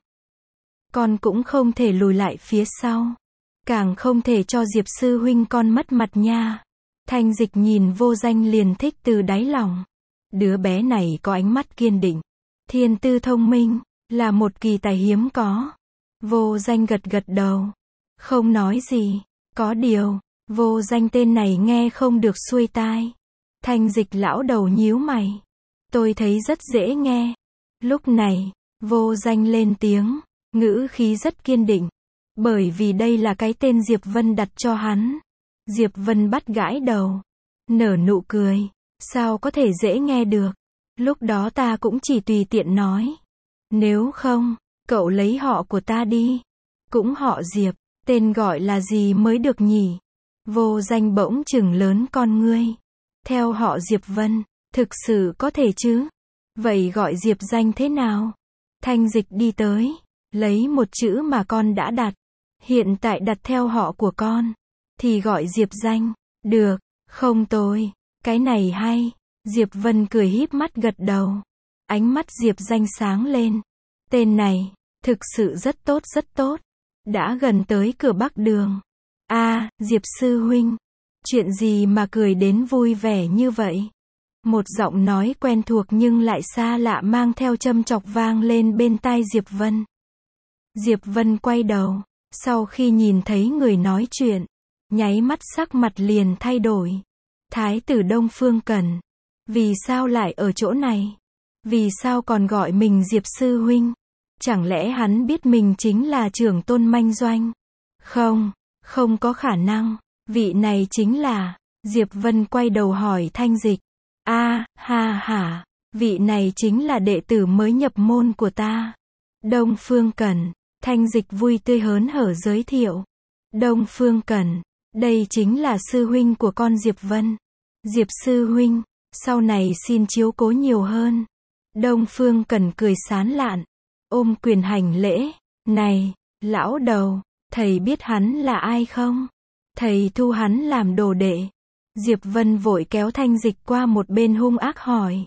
Con cũng không thể lùi lại phía sau. Càng không thể cho Diệp sư huynh con mất mặt nha. Thanh Dịch nhìn Vô Danh liền thích từ đáy lòng. Đứa bé này có ánh mắt kiên định, thiên tư thông minh, là một kỳ tài hiếm có. Vô Danh gật gật đầu, không nói gì. Có điều, Vô Danh tên này nghe không được xuôi tai. Thanh Dịch lão đầu nhíu mày. Tôi thấy rất dễ nghe. Lúc này, Vô Danh lên tiếng, ngữ khí rất kiên định. Bởi vì đây là cái tên Diệp Vân đặt cho hắn. Diệp Vân bắt gãi đầu, nở nụ cười. Sao có thể dễ nghe được? Lúc đó ta cũng chỉ tùy tiện nói. Nếu không, cậu lấy họ của ta đi. Cũng họ Diệp, tên gọi là gì mới được nhỉ? Vô Danh bỗng chừng lớn con ngươi. Theo họ Diệp Vân, thực sự có thể chứ? Vậy gọi Diệp Danh thế nào? Thanh Dịch đi tới, lấy một chữ mà con đã đặt. Hiện tại đặt theo họ của con, thì gọi Diệp Danh. Được, không tồi. Cái này hay. Diệp Vân cười híp mắt gật đầu. Ánh mắt Diệp Danh sáng lên. Tên này, thực sự rất tốt rất tốt. Đã gần tới cửa bắc đường. A, à, Diệp sư huynh. Chuyện gì mà cười đến vui vẻ như vậy? Một giọng nói quen thuộc nhưng lại xa lạ mang theo châm chọc vang lên bên tai Diệp Vân. Diệp Vân quay đầu. Sau khi nhìn thấy người nói chuyện, nháy mắt sắc mặt liền thay đổi. Thái tử Đông Phương Cẩn. Vì sao lại ở chỗ này? Vì sao còn gọi mình Diệp sư huynh? Chẳng lẽ hắn biết mình chính là trưởng tôn manh doanh? Không, không có khả năng. Vị này chính là... Diệp Vân quay đầu hỏi Thanh Dịch. A, à, ha ha, vị này chính là đệ tử mới nhập môn của ta. Đông Phương Cẩn. Thanh Dịch vui tươi hớn hở giới thiệu. Đông Phương Cẩn, đây chính là sư huynh của con Diệp Vân. Diệp sư huynh, sau này xin chiếu cố nhiều hơn. Đông Phương Cẩn cười sán lạn, ôm quyền hành lễ. Này, lão đầu, thầy biết hắn là ai không? Thầy thu hắn làm đồ đệ. Diệp Vân vội kéo Thanh Dịch qua một bên hung ác hỏi.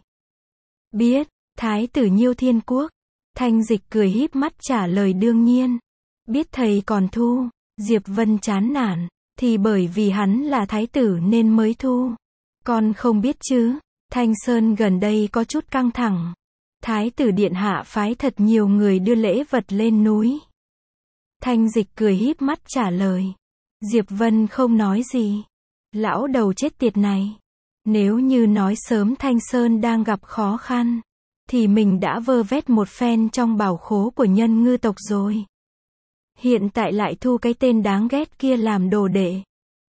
Biết, Thái tử Nhiêu Thiên Quốc. Thanh Dịch cười híp mắt trả lời đương nhiên. Biết thầy còn thu. Diệp Vân chán nản, thì bởi vì hắn là thái tử nên mới thu. Con không biết chứ, Thanh Sơn gần đây có chút căng thẳng. Thái tử điện hạ phái thật nhiều người đưa lễ vật lên núi. Thanh Dịch cười híp mắt trả lời. Diệp Vân không nói gì. Lão đầu chết tiệt này. Nếu như nói sớm Thanh Sơn đang gặp khó khăn, thì mình đã vơ vét một phen trong bảo khố của nhân ngư tộc rồi. Hiện tại lại thu cái tên đáng ghét kia làm đồ đệ.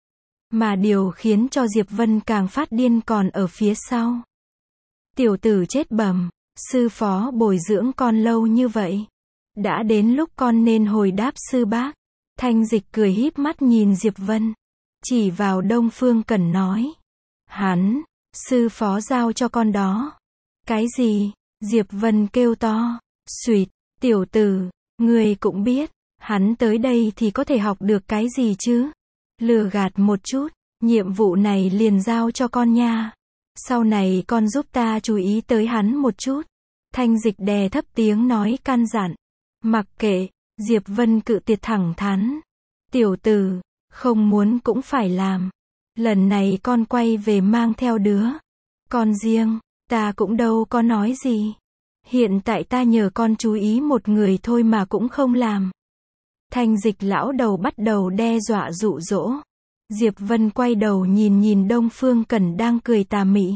Mà điều khiến cho Diệp Vân càng phát điên còn ở phía sau. Tiểu tử chết bẩm, sư phó bồi dưỡng con lâu như vậy. Đã đến lúc con nên hồi đáp sư bác. Thanh Dịch cười híp mắt nhìn Diệp Vân. Chỉ vào Đông Phương Cẩn nói. Hắn, sư phó giao cho con đó. Cái gì? Diệp Vân kêu to. Xuyệt, tiểu tử, người cũng biết. Hắn tới đây thì có thể học được cái gì chứ? Lừa gạt một chút, nhiệm vụ này liền giao cho con nha. Sau này con giúp ta chú ý tới hắn một chút. Thanh Dịch đè thấp tiếng nói căn dặn. Mặc kệ, Diệp Vân cự tuyệt thẳng thắn. Tiểu tử, không muốn cũng phải làm. Lần này con quay về mang theo đứa con riêng, ta cũng đâu có nói gì. Hiện tại ta nhờ con chú ý một người thôi mà cũng không làm. Thanh Dịch lão đầu bắt đầu đe dọa dụ dỗ. Diệp Vân quay đầu nhìn nhìn Đông Phương Cẩn đang cười tà mị.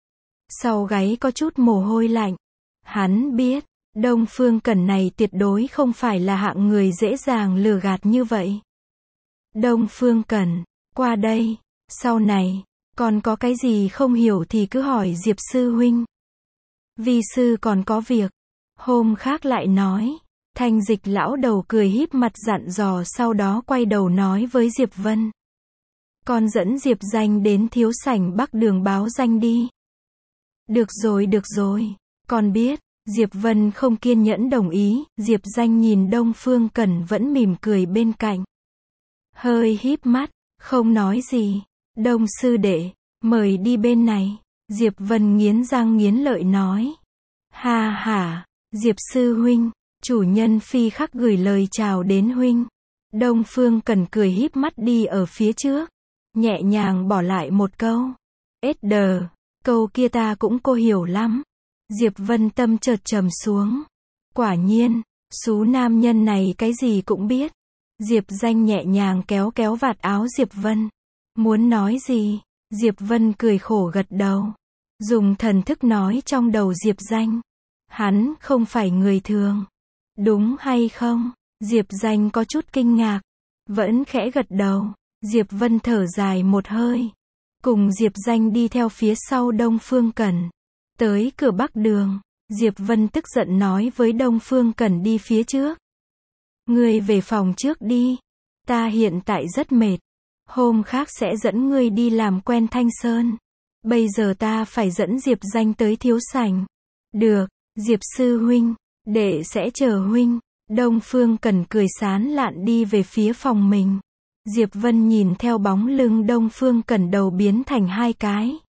Sau gáy có chút mồ hôi lạnh. Hắn biết, Đông Phương Cẩn này tuyệt đối không phải là hạng người dễ dàng lừa gạt như vậy. Đông Phương Cẩn, qua đây, sau này, còn có cái gì không hiểu thì cứ hỏi Diệp sư huynh. Vi sư còn có việc, hôm khác lại nói. Thanh Dịch lão đầu cười híp mặt dặn dò sau đó quay đầu nói với Diệp Vân. Con dẫn Diệp Danh đến thiếu sảnh Bắc Đường báo danh đi. Được rồi được rồi, con biết. Diệp Vân không kiên nhẫn đồng ý. Diệp Danh nhìn Đông Phương Cẩn vẫn mỉm cười bên cạnh. Hơi híp mắt, không nói gì. Đông sư đệ, mời đi bên này. Diệp Vân nghiến răng nghiến lợi nói. Ha ha, Diệp sư huynh, chủ nhân phi khắc gửi lời chào đến huynh. Đông Phương Cẩn cười híp mắt đi ở phía trước, nhẹ nhàng bỏ lại một câu. Ết đờ, câu kia ta cũng cô hiểu lắm. Diệp Vân tâm chợt trầm xuống. Quả nhiên, số nam nhân này cái gì cũng biết. Diệp Danh nhẹ nhàng kéo kéo vạt áo Diệp Vân. Muốn nói gì? Diệp Vân cười khổ gật đầu. Dùng thần thức nói trong đầu Diệp Danh. Hắn không phải người thường. Đúng hay không? Diệp Danh có chút kinh ngạc. Vẫn khẽ gật đầu. Diệp Vân thở dài một hơi. Cùng Diệp Danh đi theo phía sau Đông Phương Cẩn. Tới cửa Bắc Đường. Diệp Vân tức giận nói với Đông Phương Cẩn đi phía trước. Ngươi về phòng trước đi. Ta hiện tại rất mệt. Hôm khác sẽ dẫn ngươi đi làm quen Thanh Sơn. Bây giờ ta phải dẫn Diệp Danh tới thiếu sảnh. Được, Diệp sư huynh, đệ sẽ chờ huynh. Đông Phương Cẩn cười sán lạn đi về phía phòng mình. Diệp Vân nhìn theo bóng lưng Đông Phương Cẩn đầu biến thành hai cái.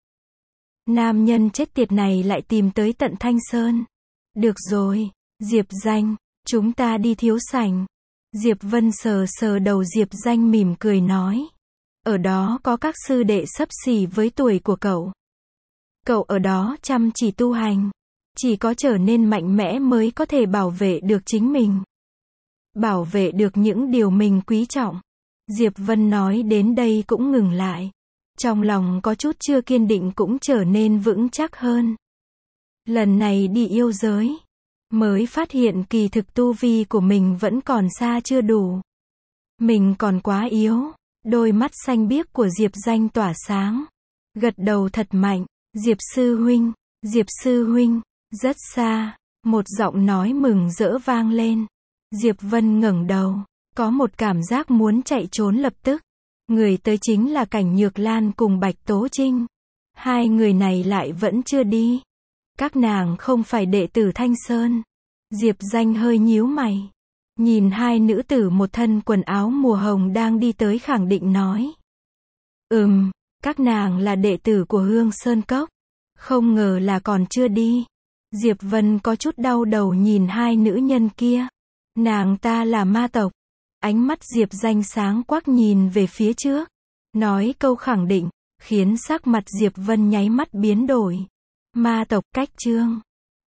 Nam nhân chết tiệt này lại tìm tới tận Thanh Sơn. Được rồi, Diệp Danh, chúng ta đi thiếu sảnh. Diệp Vân sờ sờ đầu Diệp Danh mỉm cười nói. Ở đó có các sư đệ xấp xỉ với tuổi của cậu. Cậu ở đó chăm chỉ tu hành. Chỉ có trở nên mạnh mẽ mới có thể bảo vệ được chính mình. Bảo vệ được những điều mình quý trọng. Diệp Vân nói đến đây cũng ngừng lại. Trong lòng có chút chưa kiên định cũng trở nên vững chắc hơn. Lần này đi yêu giới, mới phát hiện kỳ thực tu vi của mình vẫn còn xa chưa đủ. Mình còn quá yếu. Đôi mắt xanh biếc của Diệp Danh tỏa sáng. Gật đầu thật mạnh. Diệp sư huynh, Diệp sư huynh, rất xa. Một giọng nói mừng rỡ vang lên. Diệp Vân ngẩng đầu. Có một cảm giác muốn chạy trốn lập tức. Người tới chính là Cảnh Nhược Lan cùng Bạch Tố Trinh. Hai người này lại vẫn chưa đi. Các nàng không phải đệ tử Thanh Sơn. Diệp Danh hơi nhíu mày. Nhìn hai nữ tử một thân quần áo mùa hồng đang đi tới khẳng định nói. Ừm, các nàng là đệ tử của Hương Sơn Cốc. Không ngờ là còn chưa đi. Diệp Vân có chút đau đầu nhìn hai nữ nhân kia. Nàng ta là ma tộc. Ánh mắt Diệp Danh sáng quắc nhìn về phía trước. Nói câu khẳng định, khiến sắc mặt Diệp Vân nháy mắt biến đổi. Ma tộc cách chương